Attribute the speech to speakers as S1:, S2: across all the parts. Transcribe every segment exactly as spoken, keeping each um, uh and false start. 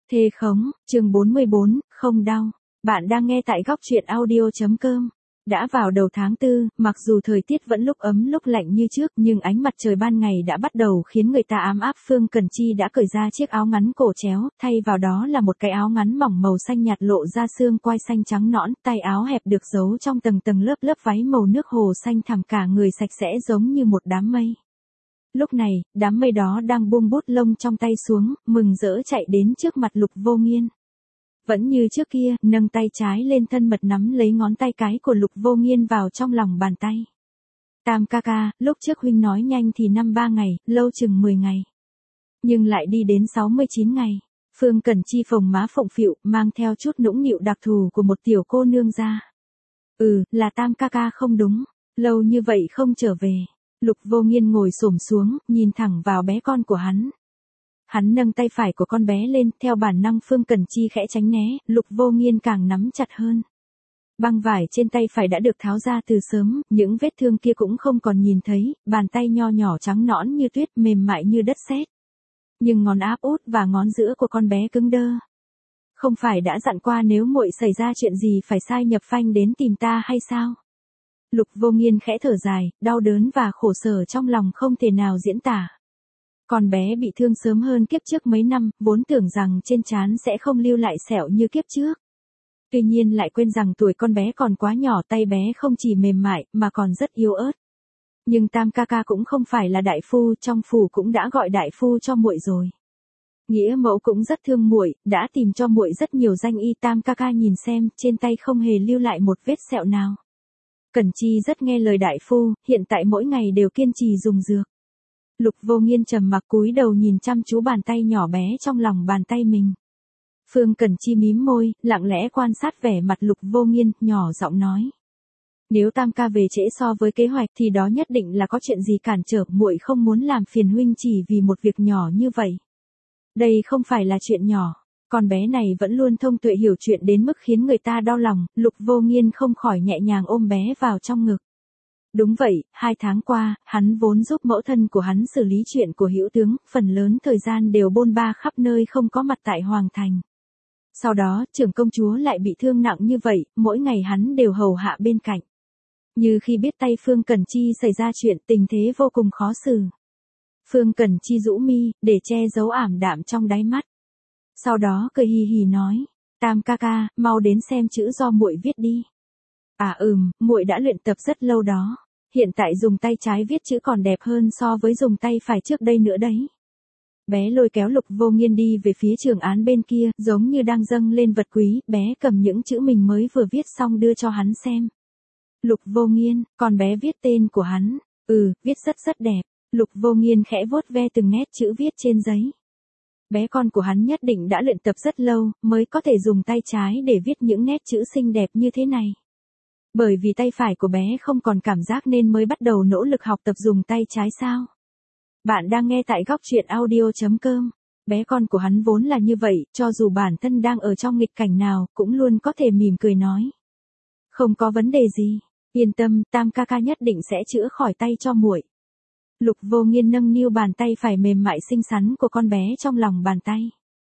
S1: Thề khống, chương bốn mươi bốn, không đau. Bạn đang nghe tại góc truyện audio.com. Đã vào đầu tháng tư, mặc dù thời tiết vẫn lúc ấm lúc lạnh như trước, nhưng ánh mặt trời ban ngày đã bắt đầu khiến người ta ấm áp. Phương Cần Chi đã cởi ra chiếc áo ngắn cổ chéo, thay vào đó là một cái áo ngắn mỏng màu xanh nhạt lộ ra xương quai xanh trắng nõn, tay áo hẹp được giấu trong tầng tầng lớp lớp váy màu nước hồ xanh thẳm, cả người sạch sẽ giống như một đám mây. Lúc này, đám mây đó đang buông bút lông trong tay xuống, mừng rỡ chạy đến trước mặt Lục Vô Nghiên. Vẫn như trước kia, nâng tay trái lên thân mật nắm lấy ngón tay cái của Lục Vô Nghiên vào trong lòng bàn tay. Tam ca ca, lúc trước huynh nói nhanh thì năm ba ngày, lâu chừng mười ngày. Nhưng lại đi đến sáu mươi chín ngày. Phương Cần Chi phồng má phụng phịu, mang theo chút nũng nịu đặc thù của một tiểu cô nương ra. Ừ, là Tam ca ca không đúng, lâu như vậy không trở về. Lục Vô Nghiên ngồi xổm xuống, nhìn thẳng vào bé con của hắn. Hắn nâng tay phải của con bé lên, theo bản năng Phương Cần Chi khẽ tránh né, Lục Vô Nghiên càng nắm chặt hơn. Băng vải trên tay phải đã được tháo ra từ sớm, những vết thương kia cũng không còn nhìn thấy, bàn tay nho nhỏ trắng nõn như tuyết, mềm mại như đất sét. Nhưng ngón áp út và ngón giữa của con bé cứng đơ. Không phải đã dặn qua nếu muội xảy ra chuyện gì phải sai nhập phanh đến tìm ta hay sao? Lục Vô Nghiên khẽ thở dài, đau đớn và khổ sở trong lòng không thể nào diễn tả. Con bé bị thương sớm hơn kiếp trước mấy năm, vốn tưởng rằng trên trán sẽ không lưu lại sẹo như kiếp trước. Tuy nhiên lại quên rằng tuổi con bé còn quá nhỏ, tay bé không chỉ mềm mại mà còn rất yếu ớt. Nhưng Tam ca ca cũng không phải là đại phu, trong phủ cũng đã gọi đại phu cho muội rồi. Nghĩa mẫu cũng rất thương muội, đã tìm cho muội rất nhiều danh y. Tam ca ca nhìn xem, trên tay không hề lưu lại một vết sẹo nào. Cẩn Chi rất nghe lời đại phu, hiện tại mỗi ngày đều kiên trì dùng dược. Lục Vô Nghiên trầm mặc cúi đầu nhìn chăm chú bàn tay nhỏ bé trong lòng bàn tay mình. Phương Cần Chi mím môi, lặng lẽ quan sát vẻ mặt Lục Vô Nghiên, nhỏ giọng nói. Nếu Tam ca về trễ so với kế hoạch thì đó nhất định là có chuyện gì cản trở, muội không muốn làm phiền huynh chỉ vì một việc nhỏ như vậy. Đây không phải là chuyện nhỏ. Con bé này vẫn luôn thông tuệ hiểu chuyện đến mức khiến người ta đau lòng, Lục Vô Nghiên không khỏi nhẹ nhàng ôm bé vào trong ngực. Đúng vậy, hai tháng qua, hắn vốn giúp mẫu thân của hắn xử lý chuyện của Hữu tướng, phần lớn thời gian đều bôn ba khắp nơi không có mặt tại Hoàng Thành. Sau đó, trưởng công chúa lại bị thương nặng như vậy, mỗi ngày hắn đều hầu hạ bên cạnh. Như khi biết tay Phương Cần Chi xảy ra chuyện, tình thế vô cùng khó xử. Phương Cần Chi rũ mi, để che giấu ảm đạm trong đáy mắt. Sau đó cười hì hì nói, Tam ca ca, mau đến xem chữ do muội viết đi. À ừm, muội đã luyện tập rất lâu đó. Hiện tại dùng tay trái viết chữ còn đẹp hơn so với dùng tay phải trước đây nữa đấy. Bé lôi kéo Lục Vô Nghiên đi về phía trường án bên kia, giống như đang dâng lên vật quý, bé cầm những chữ mình mới vừa viết xong đưa cho hắn xem. Lục Vô Nghiên, con bé viết tên của hắn, ừ, viết rất rất đẹp. Lục Vô Nghiên khẽ vuốt ve từng nét chữ viết trên giấy. Bé con của hắn nhất định đã luyện tập rất lâu, mới có thể dùng tay trái để viết những nét chữ xinh đẹp như thế này. Bởi vì tay phải của bé không còn cảm giác nên mới bắt đầu nỗ lực học tập dùng tay trái sao? Bạn đang nghe tại góc truyện audio.com. Bé con của hắn vốn là như vậy, cho dù bản thân đang ở trong nghịch cảnh nào, cũng luôn có thể mỉm cười nói. Không có vấn đề gì, yên tâm, Tam ca ca nhất định sẽ chữa khỏi tay cho muội. Lục Vô Nghiên nâng niu bàn tay phải mềm mại xinh xắn của con bé trong lòng bàn tay.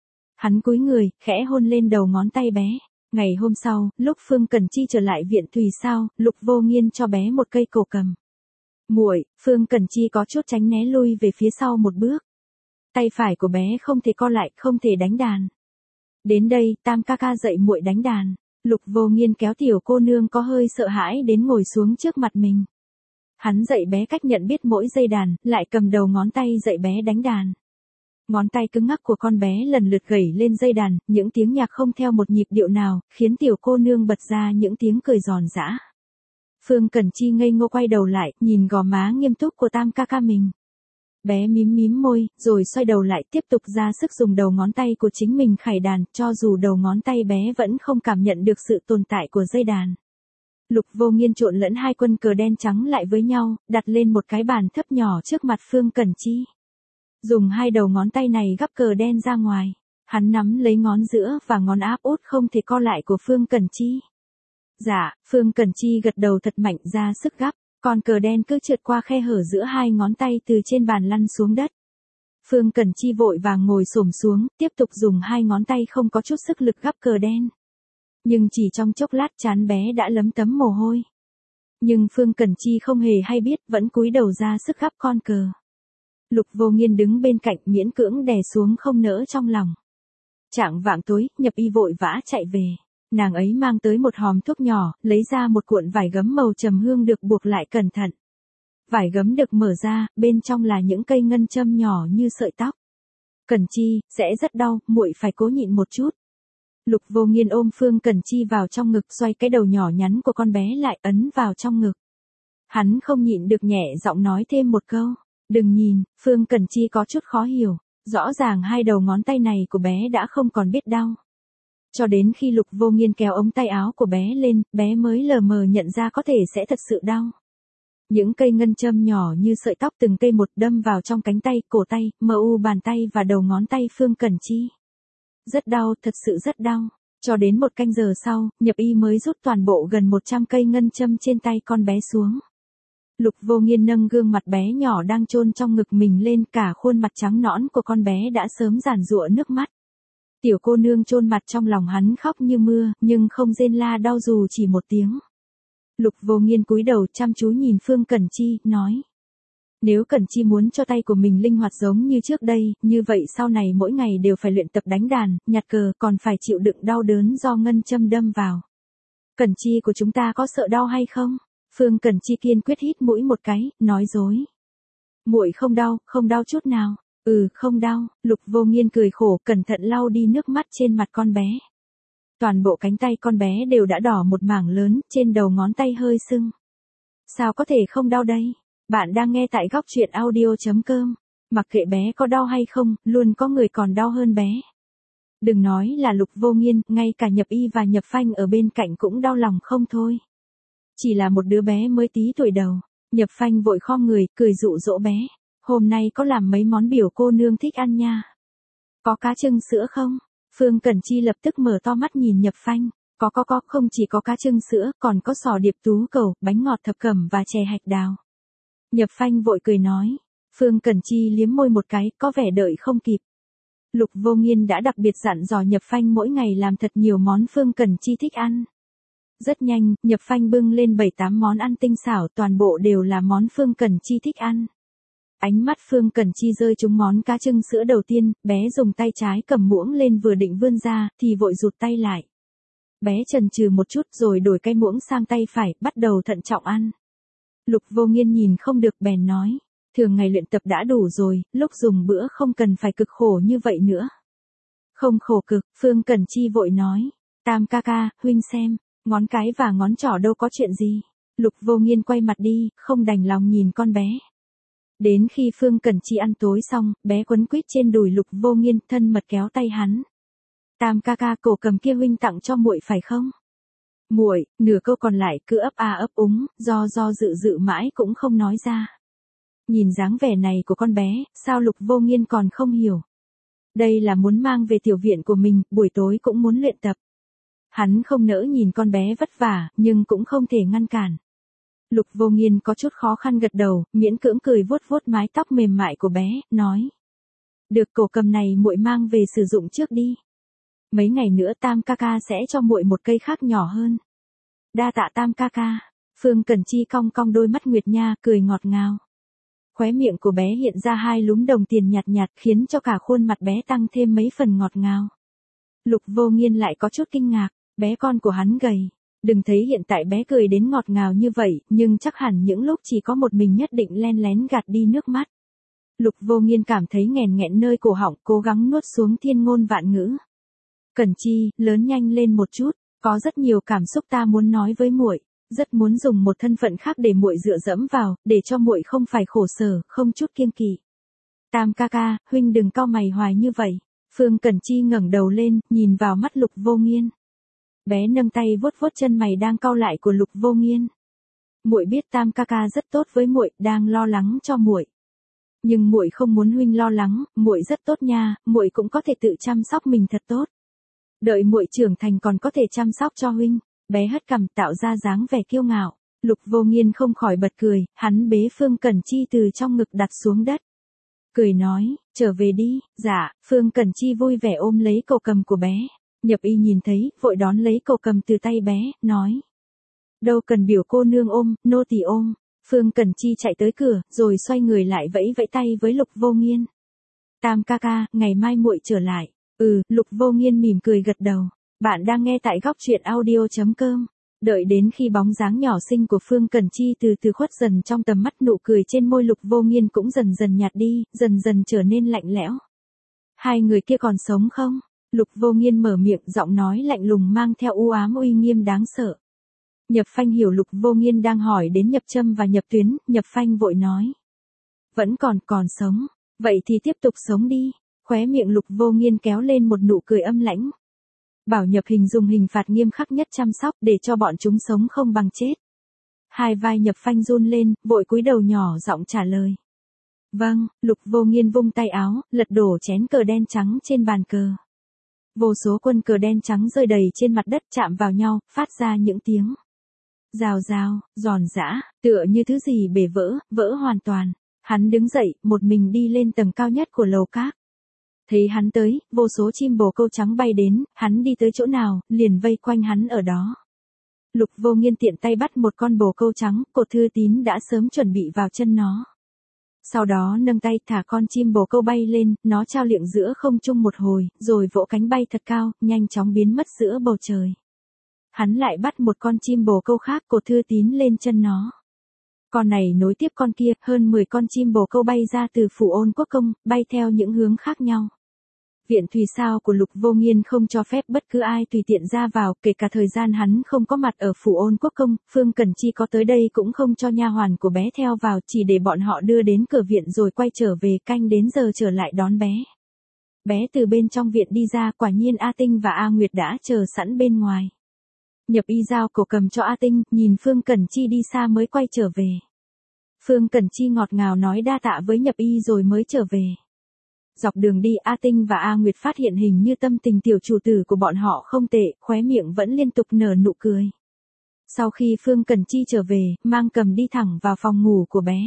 S1: Hắn cúi người, khẽ hôn lên đầu ngón tay bé. Ngày hôm sau, lúc Phương Cần Chi trở lại viện Thùy Sao, Lục Vô Nghiên cho bé một cây cổ cầm. Muội, Phương Cần Chi có chút tránh né lui về phía sau một bước. Tay phải của bé không thể co lại, không thể đánh đàn. Đến đây, Tam ca ca dạy muội đánh đàn. Lục Vô Nghiên kéo tiểu cô nương có hơi sợ hãi đến ngồi xuống trước mặt mình. Hắn dạy bé cách nhận biết mỗi dây đàn, lại cầm đầu ngón tay dạy bé đánh đàn. Ngón tay cứng ngắc của con bé lần lượt gảy lên dây đàn, những tiếng nhạc không theo một nhịp điệu nào, khiến tiểu cô nương bật ra những tiếng cười giòn giã. Phương Cần Chi ngây ngô quay đầu lại, nhìn gò má nghiêm túc của Tam ca ca mình. Bé mím mím môi, rồi xoay đầu lại tiếp tục ra sức dùng đầu ngón tay của chính mình khải đàn, cho dù đầu ngón tay bé vẫn không cảm nhận được sự tồn tại của dây đàn. Lục Vô Nghiên trộn lẫn hai quân cờ đen trắng lại với nhau, đặt lên một cái bàn thấp nhỏ trước mặt Phương Cần Chi. Dùng hai đầu ngón tay này gắp cờ đen ra ngoài. Hắn nắm lấy ngón giữa và ngón áp út không thể co lại của Phương Cần Chi. Dạ, Phương Cần Chi gật đầu thật mạnh ra sức gắp. Con cờ đen cứ trượt qua khe hở giữa hai ngón tay từ trên bàn lăn xuống đất. Phương Cẩn Chi vội vàng ngồi xổm xuống, tiếp tục dùng hai ngón tay không có chút sức lực gắp cờ đen. Nhưng chỉ trong chốc lát trán bé đã lấm tấm mồ hôi. Nhưng Phương Cẩn Chi không hề hay biết, vẫn cúi đầu ra sức gắp con cờ. Lục Vô Nghiên đứng bên cạnh miễn cưỡng đè xuống không nỡ trong lòng. Chạng vạng tối, Nhập Y vội vã chạy về. Nàng ấy mang tới một hòm thuốc nhỏ, lấy ra một cuộn vải gấm màu trầm hương được buộc lại cẩn thận. Vải gấm được mở ra, bên trong là những cây ngân châm nhỏ như sợi tóc. Cẩn Chi, sẽ rất đau, muội phải cố nhịn một chút. Lục Vô Nghiên ôm Phương Cẩn Chi vào trong ngực, xoay cái đầu nhỏ nhắn của con bé lại ấn vào trong ngực. Hắn không nhịn được nhẹ giọng nói thêm một câu. Đừng nhìn, Phương Cẩn Chi có chút khó hiểu. Rõ ràng hai đầu ngón tay này của bé đã không còn biết đau. Cho đến khi Lục Vô Nghiên kéo ống tay áo của bé lên, bé mới lờ mờ nhận ra có thể sẽ thật sự đau. Những cây ngân châm nhỏ như sợi tóc từng cây một đâm vào trong cánh tay, cổ tay, mờ u bàn tay và đầu ngón tay Phương Cẩn Chi. Rất đau, thật sự rất đau. Cho đến một canh giờ sau, Nhập Y mới rút toàn bộ gần một trăm cây ngân châm trên tay con bé xuống. Lục Vô Nghiên nâng gương mặt bé nhỏ đang chôn trong ngực mình lên, cả khuôn mặt trắng nõn của con bé đã sớm giàn giụa nước mắt. Tiểu cô nương chôn mặt trong lòng hắn khóc như mưa, nhưng không rên la đau dù chỉ một tiếng. Lục Vô Nghiên cúi đầu chăm chú nhìn Phương Cẩn Chi, nói. Nếu Cẩn Chi muốn cho tay của mình linh hoạt giống như trước đây, như vậy sau này mỗi ngày đều phải luyện tập đánh đàn, nhặt cờ, còn phải chịu đựng đau đớn do ngân châm đâm vào. Cẩn Chi của chúng ta có sợ đau hay không? Phương Cẩn Chi kiên quyết hít mũi một cái, nói dối. Muội không đau, không đau chút nào. Ừ, không đau. Lục Vô Nghiên cười khổ, cẩn thận lau đi nước mắt trên mặt con bé. Toàn bộ cánh tay con bé đều đã đỏ một mảng lớn, trên đầu ngón tay hơi sưng. Sao có thể không đau đây? Bạn đang nghe tại góc truyện audio chấm com. Mặc kệ bé có đau hay không, luôn có người còn đau hơn bé. Đừng nói là Lục Vô Nghiên, ngay cả Nhập Y và Nhập Phanh ở bên cạnh cũng đau lòng không thôi. Chỉ là một đứa bé mới tí tuổi đầu. Nhập Phanh vội khom người, cười dụ dỗ bé. Hôm nay có làm mấy món biểu cô nương thích ăn nha. Có cá trưng sữa không? Phương Cẩn Chi lập tức mở to mắt nhìn Nhập Phanh. Có có có, không chỉ có cá trưng sữa, còn có sò điệp tú cầu, bánh ngọt thập cẩm và chè hạch đào. Nhập Phanh vội cười nói. Phương Cẩn Chi liếm môi một cái, có vẻ đợi không kịp. Lục Vô Nghiên đã đặc biệt dặn dò Nhập Phanh mỗi ngày làm thật nhiều món Phương Cẩn Chi thích ăn. Rất nhanh, Nhập Phanh bưng lên bảy tám món ăn tinh xảo, toàn bộ đều là món Phương Cẩn Chi thích ăn. Ánh mắt Phương Cẩn Chi rơi trúng món cá trưng sữa đầu tiên, bé dùng tay trái cầm muỗng lên vừa định vươn ra, thì vội rụt tay lại. Bé chần chừ một chút rồi đổi cái muỗng sang tay phải, bắt đầu thận trọng ăn. Lục Vô Nghiên nhìn không được bèn nói, thường ngày luyện tập đã đủ rồi, lúc dùng bữa không cần phải cực khổ như vậy nữa. Không khổ cực, Phương Cẩn Chi vội nói, Tam ca ca, huynh xem, ngón cái và ngón trỏ đâu có chuyện gì. Lục Vô Nghiên quay mặt đi, không đành lòng nhìn con bé. Đến khi Phương Cẩn Chi ăn tối xong, bé quấn quýt trên đùi Lục Vô Nghiên, thân mật kéo tay hắn. Tam ca ca, cổ cầm kia huynh tặng cho muội phải không? Muội, nửa câu còn lại cứ ấp a ấp úng, do do dự dự mãi cũng không nói ra. Nhìn dáng vẻ này của con bé, sao Lục Vô Nghiên còn không hiểu? Đây là muốn mang về tiểu viện của mình, buổi tối cũng muốn luyện tập. Hắn không nỡ nhìn con bé vất vả, nhưng cũng không thể ngăn cản. Lục Vô Nghiên có chút khó khăn gật đầu, miễn cưỡng cười vuốt vuốt mái tóc mềm mại của bé, nói. Được, cổ cầm này muội mang về sử dụng trước đi. Mấy ngày nữa Tam ca ca sẽ cho muội một cây khác nhỏ hơn. Đa tạ Tam ca ca. Phương Cẩn Chi cong cong đôi mắt nguyệt nha, cười ngọt ngào. Khóe miệng của bé hiện ra hai lúm đồng tiền nhạt nhạt, khiến cho cả khuôn mặt bé tăng thêm mấy phần ngọt ngào. Lục Vô Nghiên lại có chút kinh ngạc, bé con của hắn gầy. Đừng thấy hiện tại bé cười đến ngọt ngào như vậy, nhưng chắc hẳn những lúc chỉ có một mình nhất định len lén gạt đi nước mắt. Lục Vô Nghiên cảm thấy nghẹn nghẹn nơi cổ họng, cố gắng nuốt xuống thiên ngôn vạn ngữ. Cẩn Chi, lớn nhanh lên một chút, có rất nhiều cảm xúc ta muốn nói với muội, rất muốn dùng một thân phận khác để muội dựa dẫm vào, để cho muội không phải khổ sở, không chút kiêng kỵ. Tam ca ca, huynh đừng cau mày hoài như vậy. Phương Cẩn Chi ngẩng đầu lên, nhìn vào mắt Lục Vô Nghiên. Bé nâng tay vuốt vuốt chân mày đang cau lại của Lục Vô Nghiên. Muội biết Tam ca ca rất tốt với muội, đang lo lắng cho muội. Nhưng muội không muốn huynh lo lắng, muội rất tốt nha, muội cũng có thể tự chăm sóc mình thật tốt. Đợi muội trưởng thành còn có thể chăm sóc cho huynh. Bé hất cằm tạo ra dáng vẻ kiêu ngạo. Lục Vô Nghiên không khỏi bật cười, hắn bế Phương Cẩn Chi từ trong ngực đặt xuống đất. cười nói, trở về đi. Dạ. Phương Cẩn Chi vui vẻ ôm lấy cậu cầm của bé. Nhập y nhìn thấy, vội đón lấy cậu cầm từ tay bé, nói. Đâu cần biểu cô nương ôm, nô tỳ ôm. Phương Cẩn Chi chạy tới cửa, rồi xoay người lại vẫy vẫy tay với Lục Vô Nghiên. Tam ca ca, ngày mai muội trở lại. Ừ, Lục Vô Nghiên mỉm cười gật đầu. Bạn đang nghe tại góc truyện audio.com. Đợi đến khi bóng dáng nhỏ xinh của Phương Cẩn Chi từ từ khuất dần trong tầm mắt, nụ cười trên môi Lục Vô Nghiên cũng dần dần nhạt đi, dần dần trở nên lạnh lẽo. Hai người kia còn sống không? Lục Vô Nghiên mở miệng, giọng nói lạnh lùng mang theo u ám uy nghiêm đáng sợ. Nhập Phanh hiểu Lục Vô Nghiên đang hỏi đến Nhập Trâm và Nhập Tuyến, Nhập Phanh vội nói. Vẫn còn, còn sống. Vậy thì tiếp tục sống đi. Khóe miệng Lục Vô Nghiên kéo lên một nụ cười âm lãnh. Bảo Nhập Hình dùng hình phạt nghiêm khắc nhất chăm sóc để cho bọn chúng sống không bằng chết. Hai vai Nhập Phanh run lên, vội cúi đầu nhỏ giọng trả lời. Vâng. Lục Vô Nghiên vung tay áo, lật đổ chén cờ đen trắng trên bàn cờ. Vô số quân cờ đen trắng rơi đầy trên mặt đất, chạm vào nhau, phát ra những tiếng rào rào, giòn giã, tựa như thứ gì bể vỡ, vỡ hoàn toàn. Hắn đứng dậy, một mình đi lên tầng cao nhất của lầu các. Thấy hắn tới, vô số chim bồ câu trắng bay đến, hắn đi tới chỗ nào, liền vây quanh hắn ở đó. Lục Vô Nghiên tiện tay bắt một con bồ câu trắng, Cột Thư Tín đã sớm chuẩn bị vào chân nó. Sau đó nâng tay thả con chim bồ câu bay lên, nó trao liệng giữa không trung một hồi, rồi vỗ cánh bay thật cao, nhanh chóng biến mất giữa bầu trời. Hắn lại bắt một con chim bồ câu khác, Cột Thư Tín lên chân nó. Con này nối tiếp con kia, hơn mười con chim bồ câu bay ra từ Phủ Ôn Quốc Công, bay theo những hướng khác nhau. Viện Thùy Sao của Lục Vô Nghiên không cho phép bất cứ ai tùy tiện ra vào, kể cả thời gian hắn không có mặt ở Phủ Ôn Quốc Công, Phương Cẩn Chi có tới đây cũng không cho nha hoàn của bé theo vào, chỉ để bọn họ đưa đến cửa viện rồi quay trở về, canh đến giờ trở lại đón bé. Bé từ bên trong viện đi ra, quả nhiên A Tinh và A Nguyệt đã chờ sẵn bên ngoài. Nhập y giao cổ cầm cho A Tinh, nhìn Phương Cẩn Chi đi xa mới quay trở về. Phương Cẩn Chi ngọt ngào nói đa tạ với Nhập y rồi mới trở về. Dọc đường đi, A Tinh và A Nguyệt phát hiện hình như tâm tình tiểu chủ tử của bọn họ không tệ, khóe miệng vẫn liên tục nở nụ cười. Sau khi Phương Cẩn Chi trở về, mang cầm đi thẳng vào phòng ngủ của bé.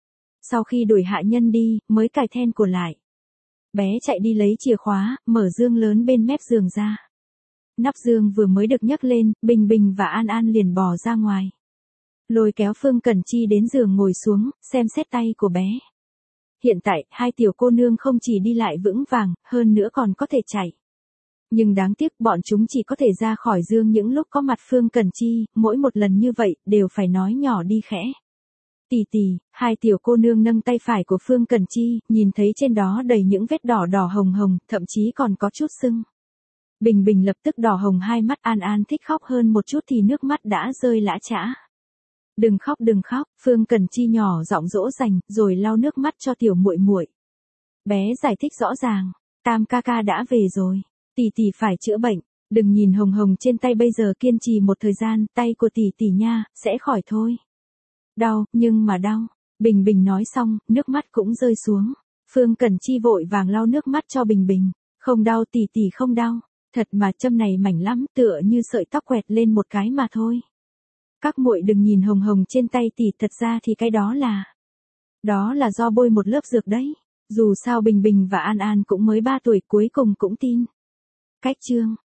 S1: Sau khi đuổi hạ nhân đi, mới cài then của lại. Bé chạy đi lấy chìa khóa, mở dương lớn bên mép giường ra. Nắp giường vừa mới được nhấc lên, Bình Bình và An An liền bò ra ngoài. Lôi kéo Phương Cẩn Chi đến giường ngồi xuống, xem xét tay của bé. Hiện tại, hai tiểu cô nương không chỉ đi lại vững vàng, hơn nữa còn có thể chạy. Nhưng đáng tiếc bọn chúng chỉ có thể ra khỏi giường những lúc có mặt Phương Cẩn Chi, mỗi một lần như vậy, đều phải nói nhỏ đi khẽ. Tì tì, hai tiểu cô nương nâng tay phải của Phương Cẩn Chi, nhìn thấy trên đó đầy những vết đỏ đỏ hồng hồng, thậm chí còn có chút sưng. Bình Bình lập tức đỏ hồng hai mắt, An An thích khóc hơn một chút thì nước mắt đã rơi lã chã. Đừng khóc đừng khóc, Phương Cẩn Chi nhỏ giọng dỗ dành, rồi lau nước mắt cho tiểu muội muội. Bé giải thích rõ ràng, Tam ca ca đã về rồi, tỷ tỷ phải chữa bệnh, đừng nhìn hồng hồng trên tay bây giờ, kiên trì một thời gian, tay của tỷ tỷ nha, sẽ khỏi thôi. Đau, nhưng mà đau. Bình Bình nói xong, nước mắt cũng rơi xuống. Phương Cẩn Chi vội vàng lau nước mắt cho Bình Bình, không đau tỷ tỷ không đau, thật mà châm này mảnh lắm, tựa như sợi tóc quẹt lên một cái mà thôi. Các muội đừng nhìn hồng hồng trên tay tỷ, thật ra thì cái đó là... Đó là do bôi một lớp dược đấy. Dù sao Bình Bình và An An cũng mới ba tuổi, cuối cùng cũng tin. Cách chương.